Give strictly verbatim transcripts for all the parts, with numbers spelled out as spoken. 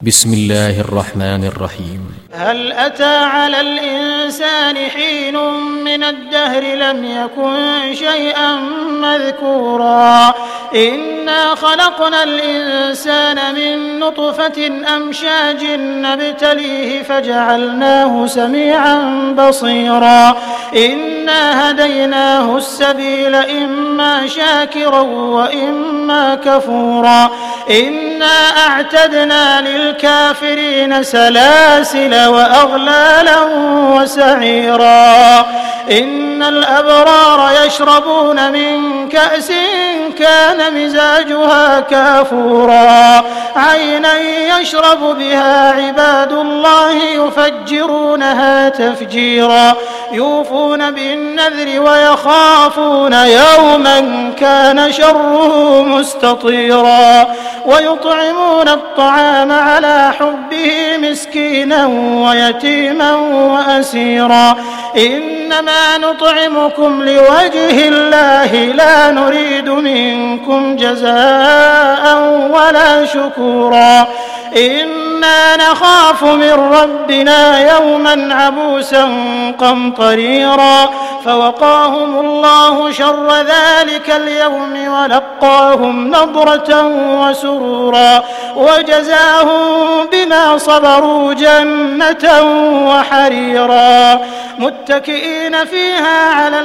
بسم الله الرحمن الرحيم. هل أتى على الإنسان حين من الدهر لم يكن شيئا مذكورا إنا خلقنا الإنسان من نطفة أمشاج نبتليه فجعلناه سميعا بصيرا إنا هديناه السبيل إما شاكرا وإما كفورا إنا أعتدنا للكافرين سلاسل وأغلالا وسعيرا إن الأبرار يشربون من كأس كان مزاجها كافورا عينا يشرب بها عباد الله يفجرونها تفجيرا يوفون بالنذر ويخافون يوما كان شره مستطيرا ويطعمون الطعام على حبه مسكينا ويتيما وأسيرا إنما نطعمكم لوجه الله لا نريد منكم جزاء ولا شكورا إنا نخاف من ربنا يوما عبوسا قمطريرا فوقاهم الله شر ذلك اليوم ولقاهم نضرة وسرورا وجزاهم بما صبروا جنة وحريرا متكئين فيها على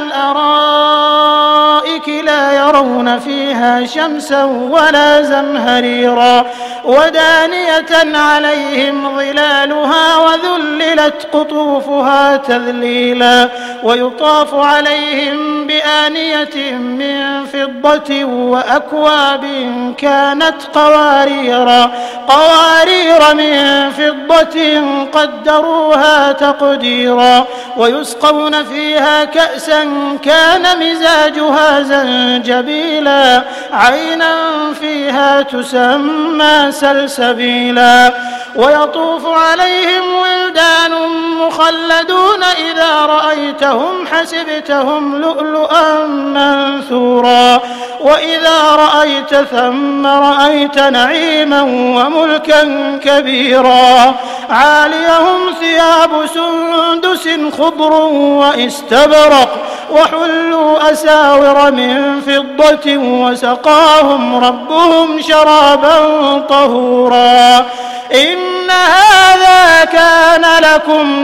الأرائك لا يرون فيها شمسا ولا زمهريرا ودانية عليهم ظلالها وذللت قطوفها تذليلا ويطاف عليهم بآنية من فضة وأكواب كانت قواريرا قوارير من فضة قدروها تقديرا ويسقون فيها كأسا كان مزاجها زنجبيلا عينا فيها تسمى سلسبيلا ويطوف عليهم ولدان مخلدون إذا رأيتهم حسبتهم لؤلؤا منثورا وإذا رأيت ثم رأيت نعيما وملكا كبيرا عاليهم ثياب سندس خضر وإستبرق وحلوا أساور من فضة وسقاهم ربهم شرابا طهورا إن هذا كان لكم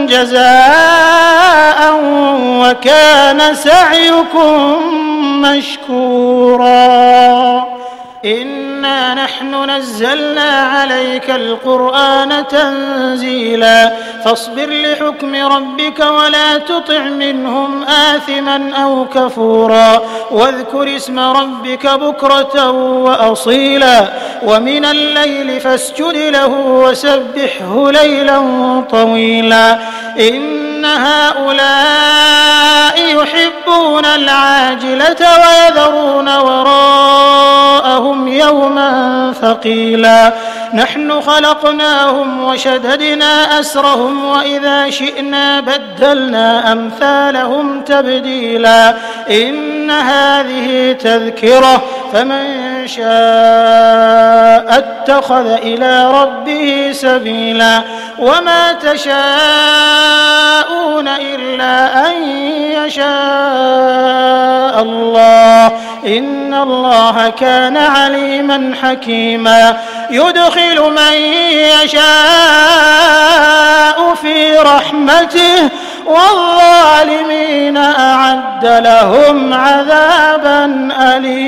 جزاء وكان سعيكم مشكورا إنا نحن نزلنا عليك القرآن تنزيلا فاصبر لحكم ربك ولا تطع منهم آثما أو كفورا واذكر اسم ربك بكرة وأصيلا ومن الليل فاسجد له وسبحه ليلا طويلا إن هؤلاء يحبون العاجلة ويذرون وراءهم يوما ثقيلا نحن خلقناهم وشددنا أسرهم وإذا شئنا بدلنا أمثالهم تبديلا إن هذه تذكرة فمن شاء اتخذ إلى ربه سبيلا وما تشاءون إلا أن يشاء الله إن الله كان عليما حكيما يدخل من يشاء في رحمته والظالمين أعد لهم عذابا أليما.